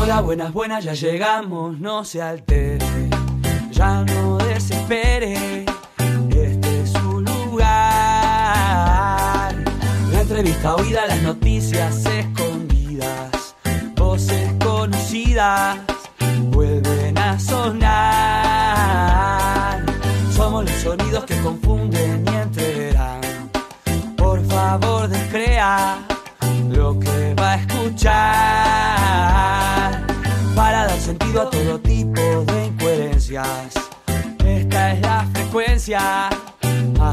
Hola, buenas, buenas, ya llegamos, no se altere, ya no desespere, este es su lugar. La entrevista oída, las noticias escondidas, voces conocidas vuelven a sonar. Somos los sonidos que confunden y entreverán. Por favor, descrea lo que va a escuchar para dar sentido a todo tipo de incoherencias. Esta es la frecuencia a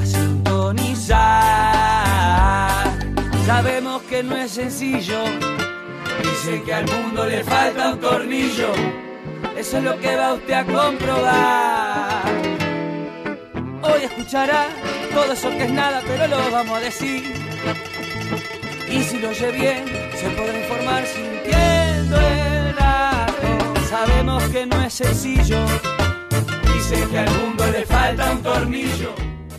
sintonizar. Sabemos que no es sencillo, dice que al mundo le falta un tornillo. Eso es lo que va usted a comprobar. Hoy escuchará todo eso que es nada, pero lo vamos a decir. Y si lo oye bien, se podrá informar sintiendo el dato. Sabemos que no es sencillo, dice que al mundo le falta un tornillo.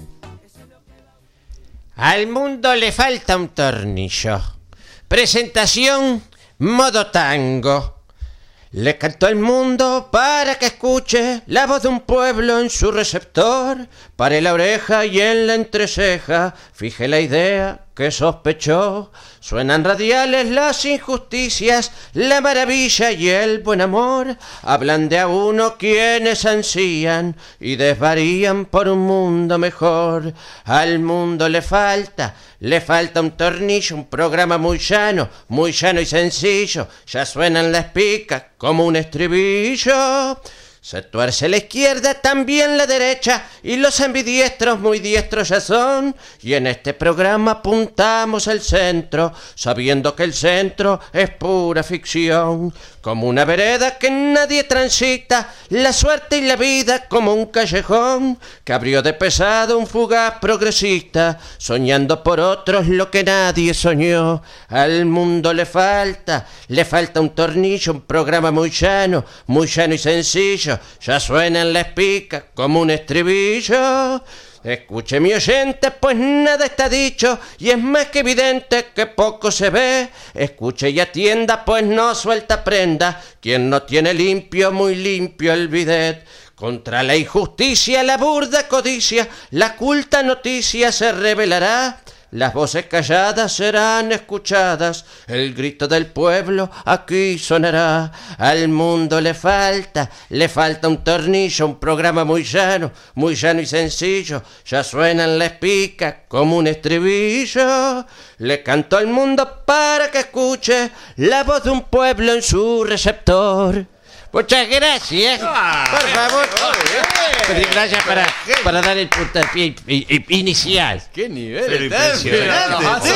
Al mundo le falta un tornillo. Presentación, modo tango. Le canto al mundo para que escuche la voz de un pueblo en su receptor. Pare la oreja y en la entreceja fije la idea que sospechó. Suenan radiales las injusticias, la maravilla y el buen amor. Hablan de a uno quienes ansían y desvarían por un mundo mejor. Al mundo le falta un tornillo, un programa muy llano y sencillo. Ya suenan las picas como un estribillo. Se tuerce la izquierda, también la derecha, y los ambidiestros muy diestros ya son. Y en este programa apuntamos al centro, sabiendo que el centro es pura ficción. Como una vereda que nadie transita, la suerte y la vida como un callejón que abrió de pesado un fugaz progresista, soñando por otros lo que nadie soñó. Al mundo le falta un tornillo, un programa muy llano y sencillo. Ya suenan las picas como un estribillo. Escuche mi oyente, pues nada está dicho y es más que evidente que poco se ve. Escuche y atienda, pues no suelta prenda quien no tiene limpio, muy limpio el bidet. Contra la injusticia, la burda codicia, la culta noticia se revelará. Las voces calladas serán escuchadas, el grito del pueblo aquí sonará. Al mundo le falta un tornillo, un programa muy llano y sencillo. Ya suenan las picas como un estribillo. Le canto al mundo para que escuche la voz de un pueblo en su receptor. Muchas gracias. Por favor. Gracias para dar el puntapié inicial. ¡Qué nivel! Pero impresionante.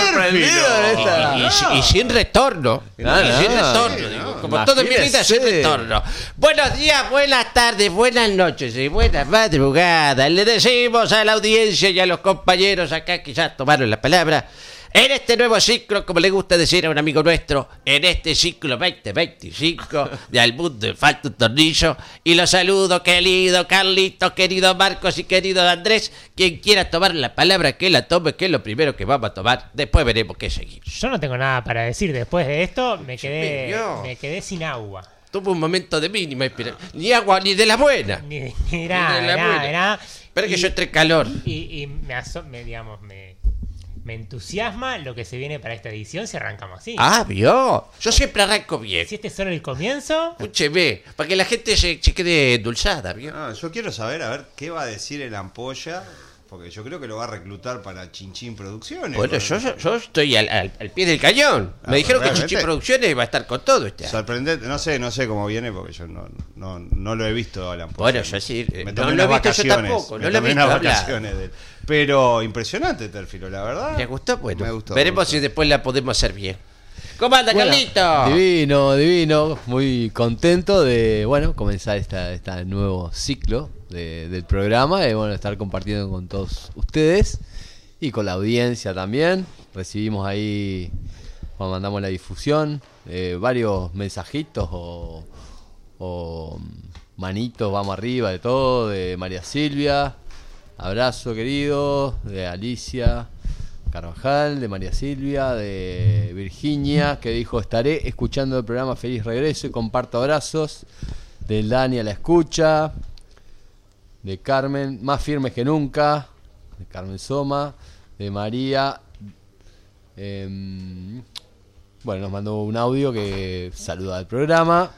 Y sin retorno. Sin retorno, digo. Como todo en mi vida, sin retorno. Buenos días, buenas tardes, buenas noches y buenas madrugadas. Le decimos a la audiencia y a los compañeros acá que ya tomaron la palabra. En este nuevo ciclo, como le gusta decir a un amigo nuestro, en este ciclo 2025 de Al mundo le falta un tornillo, y los saludo, querido Carlitos, querido Marcos y querido Andrés. Quien quiera tomar la palabra, que la tome, que es lo primero que vamos a tomar. Después veremos qué seguir. Yo no tengo nada para decir. Después de esto me quedé sin agua. Tuvo un momento de mínima inspiración. Ni agua, ni de la buena. Ni nada. Pero es que yo entré calor. Y me entusiasma lo que se viene para esta edición si arrancamos así. Ah, vio. Yo siempre arranco bien. Si este es solo el comienzo. Escúcheme, para que la gente se quede endulzada, ¿vio? No, yo quiero saber, a ver, qué va a decir el Ampolla, porque yo creo que lo va a reclutar para Chinchín Producciones. Bueno, yo estoy al pie del cañón. Me dijeron que Chinchín Producciones va a estar con todo este año. Sorprendente, no sé cómo viene, porque yo no lo he visto al Ampolla. Bueno, yo sí. Me tomé no lo he unas visto yo tampoco. No lo he visto vacaciones de él. Pero impresionante, Térfilo, la verdad. ¿Le gustó? Bueno, me gustó, veremos si después la podemos hacer bien. ¿Cómo anda, Carlito? Divino. Muy contento de, comenzar este nuevo ciclo del programa. Y estar compartiendo con todos ustedes y con la audiencia también. Recibimos ahí, cuando mandamos la difusión, varios mensajitos o manitos, vamos arriba de todo, de María Silvia. Abrazo, querido, de Alicia, Carvajal, de María Silvia, de Virginia, que dijo: estaré escuchando el programa, feliz regreso y comparto abrazos. De Dani a la escucha. De Carmen, más firmes que nunca, de Carmen Soma. De María, bueno, nos mandó un audio que saluda al programa.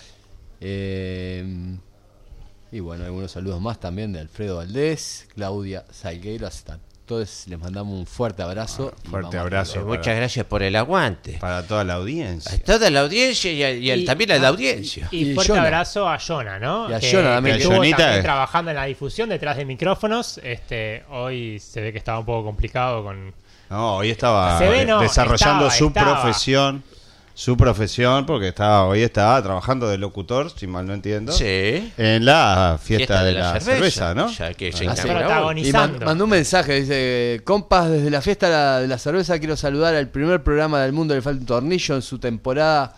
Y bueno, algunos saludos más también de Alfredo Valdés, Claudia Salgueiro. Hasta todos les mandamos un fuerte abrazo. Fuerte abrazo. Muchas gracias por el aguante. Para toda la audiencia. A toda la audiencia y también a la audiencia. Y fuerte Jonah. abrazo a Jonah, ¿no? Y a Jonah también. Que estuvo Jonita, también trabajando en la difusión detrás de micrófonos. Hoy se ve que estaba un poco complicado con... No, hoy estaba Se ve, no, desarrollando estaba. su profesión, porque hoy estaba trabajando de locutor, si mal no entiendo, Sí. en la fiesta de la cerveza, ¿no? Ya que se Ah, sí. inauguró. Protagonizando. Y mandó un mensaje, dice: compas, desde la fiesta de la cerveza quiero saludar al primer programa del mundo, le falta un tornillo en su temporada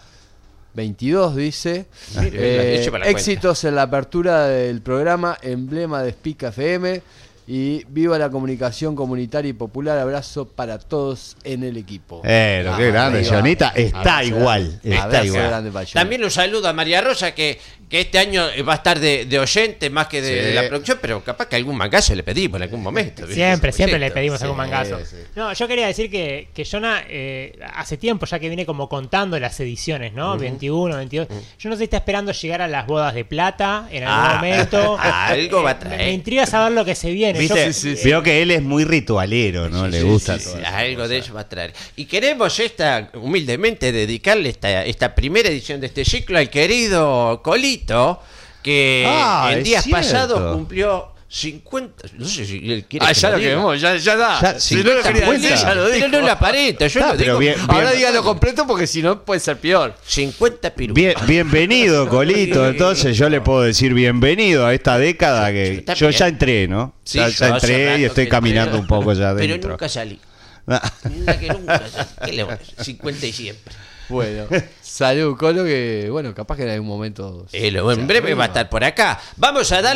22, dice. Eche para la Éxitos en la apertura del programa, emblema de Speak FM. Y viva la comunicación comunitaria y popular. Abrazo para todos en el equipo. Qué grande, arriba. Jonita. Está Abrazo igual. grande. Está Abrazo igual. grande para Jonah. También un saludo a María Rosa, que este año va a estar de oyente más que de Sí. la producción, pero capaz que algún mangazo le pedimos en algún momento. ¿viste? Siempre le pedimos Sí, algún mangazo. sí. No, yo quería decir que Jonah hace tiempo ya que viene como contando las ediciones, ¿no? 21, 22. Yo no sé si está esperando llegar a las bodas de plata en algún momento. Algo va a traer. Me intriga saber lo que se viene. ¿Viste? Yo- Veo que él es muy ritualero, ¿no? Le gusta todo. Algo de eso va a traer. Y queremos humildemente dedicarle esta primera edición de este ciclo al querido Colito, que en Es días cierto. pasados cumplió 50. No sé si él quiere. que ya lo diga. quemó, ya da. Ya, Si no lo quería 50. decir, ya lo dijo. Pero no lo aparenta, yo lo pero digo. bien. Ahora dígalo completo porque si no puede ser peor. 50 pirulos. Bienvenido, Colito. Entonces yo le puedo decir bienvenido a esta década que Está yo bien. ya entré, ¿no? Sí, ya yo hace entré y rato estoy que caminando entré. un poco ya Pero adentro. nunca salí. Nunca que nunca. ¿Qué le voy a decir? 50 y siempre. Bueno, salud, Colo, que bueno, capaz que en algún momento. En breve va a estar por acá. Vamos a dar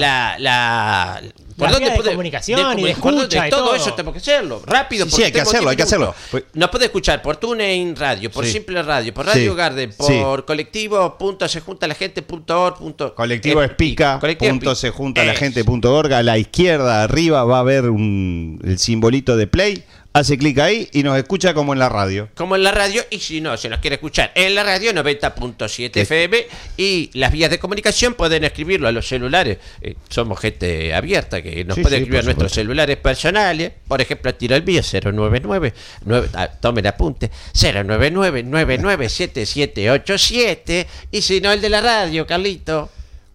la La vía de comunicación y de por dónde- escucha y todo todo. eso tenemos que hacerlo rápido. Sí, porque hay que tenemos hacerlo, 10 hay que minutos. hacerlo. Nos puede escuchar por TuneIn Radio, por Sí. Simple Radio, por Radio Sí. Garden, Sí. por colectivo.sejuntalaGente.org. Colectivo Espica, Colectivo punto Espica. se junta la gente.org. A la izquierda arriba va a haber el simbolito de play. Hace clic ahí y nos escucha como en la radio. Como en la radio, y si no, se nos quiere escuchar en la radio 90.7 FM, y las vías de comunicación pueden escribirlo a los celulares. Somos gente abierta que nos Sí, puede sí, escribir a por nuestros supuesto. celulares personales. Por ejemplo, tiro el mío 099 tomen apunte 099-997787, y si no, el de la radio, Carlito.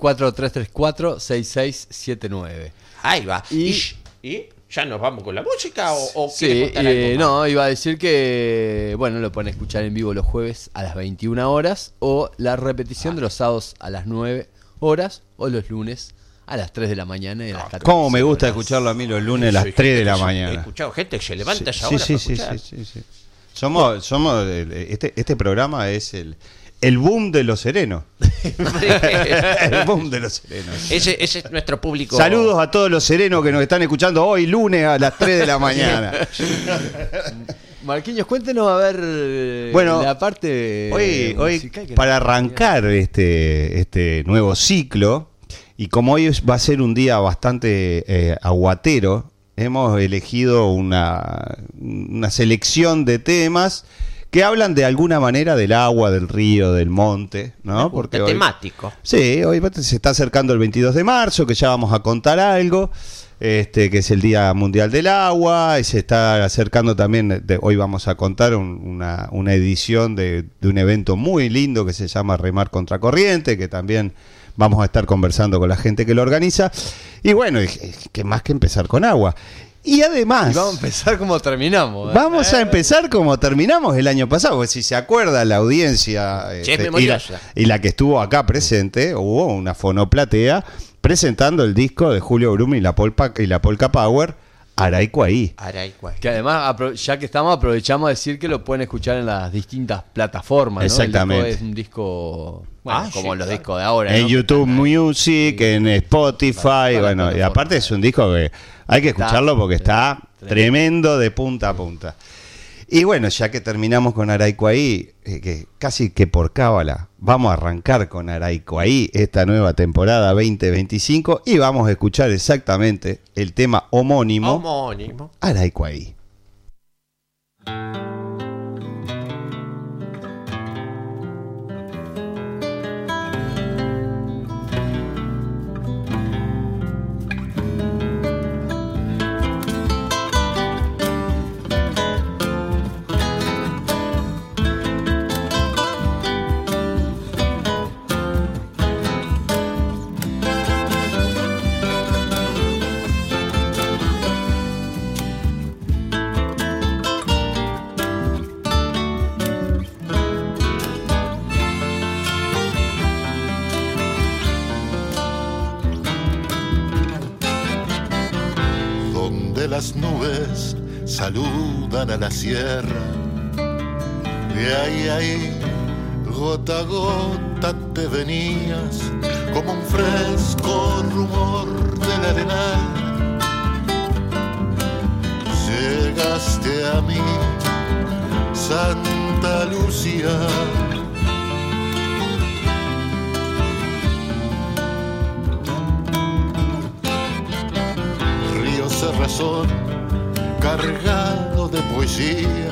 4334-6679. Ahí va. Y- ¿Y ya nos vamos con la música o Sí, quieres contar algo más? no, iba a decir que, bueno, lo pueden escuchar en vivo los jueves a las 21 horas o la repetición de los sábados a las 9 horas o los lunes a las 3 de la mañana y a las 14. Cómo me gusta escucharlo a mí los lunes a las Soy 3 de gente la que He mañana. escuchado gente que se levanta a esa Sí, hora sí, para sí, escuchar. sí. Somos este programa es el boom de los serenos. El boom de los serenos. Ese es nuestro público. Saludos a todos los serenos que nos están escuchando hoy lunes a las 3 de la mañana. Marquinhos, cuéntenos a ver Bueno, la parte Hoy musical que para nos- arrancar este nuevo ciclo, y como hoy va a ser un día bastante aguatero, hemos elegido una selección de temas que hablan de alguna manera del agua, del río, del monte, ¿no? Porque hoy, temático. sí, hoy se está acercando el 22 de marzo, que ya vamos a contar algo, que es el Día Mundial del Agua, y se está acercando también, hoy vamos a contar una edición de un evento muy lindo que se llama Remar Contracorriente, que también vamos a estar conversando con la gente que lo organiza, y bueno, que más que empezar con agua. Y además... Y vamos a empezar como terminamos. Vamos a empezar como terminamos el año pasado, porque si se acuerda la audiencia Sí, es memoriosa. y la que estuvo acá presente, hubo una fonoplatea presentando el disco de Julio Brum y la Polka Power, Araicuaí. Que además, ya que estamos, aprovechamos a decir que lo pueden escuchar en las distintas plataformas, ¿no? Exactamente. El disco es un disco, bueno, como sí, los claro. discos de ahora, En ¿no? YouTube Music, en Spotify, Para bueno, y aparte es un disco que hay que escucharlo porque está tremendo de punta a punta. Y bueno, ya que terminamos con Araicuaí, que casi que por cábala, vamos a arrancar con Araicuaí esta nueva temporada 2025 y vamos a escuchar exactamente el tema homónimo. Araicuaí. Las nubes saludan a la sierra, de ahí, gota a gota te venías, como un fresco rumor del arenal. Llegaste a mí, Santa Lucía. Cerrazón cargado de poesía,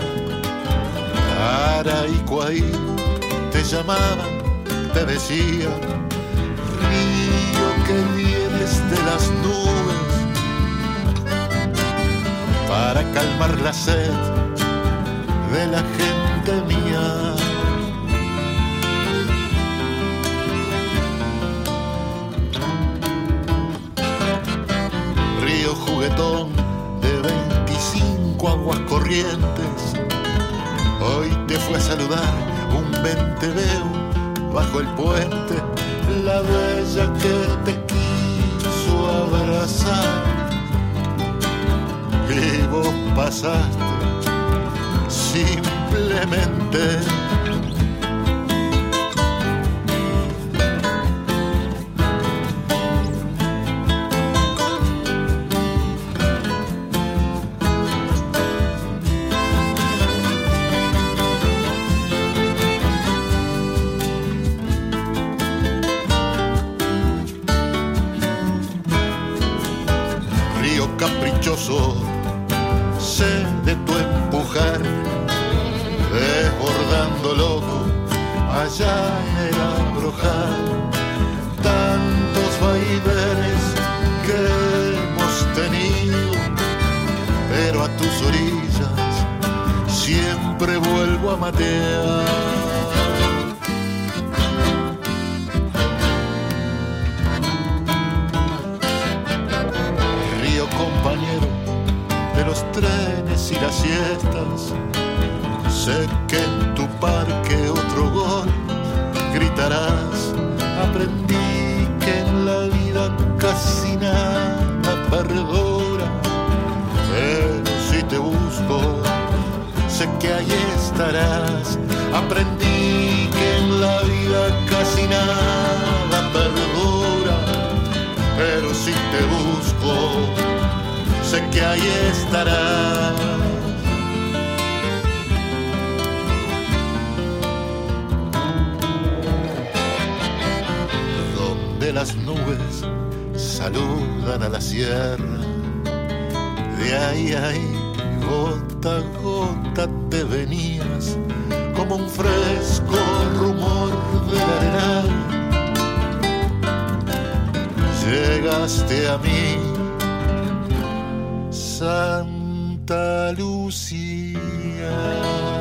Araicuaí te llamaban, te decía, río que vienes de las nubes para calmar la sed de la gente mía. Río juguetón de 25 aguas corrientes, hoy te fue a saludar un venteveo bajo el puente, la bella que te quiso abrazar, y vos pasaste simplemente. Sé de tu empujar, desbordando loco allá en el Abrojal. Tantos vaivenes que hemos tenido, pero a tus orillas siempre vuelvo a matear. Compañero de los trenes y las siestas, sé que en tu parque otro gol gritarás. Aprendí que en la vida casi nada perdura, pero si te busco sé que ahí estarás. Aprendí que en la vida casi nada perdura, pero si te busco sé que ahí estarás. Donde las nubes saludan a la sierra, de ahí, gota a gota te venías, como un fresco rumor del arenal. Llegaste a mí, Santa Lucía.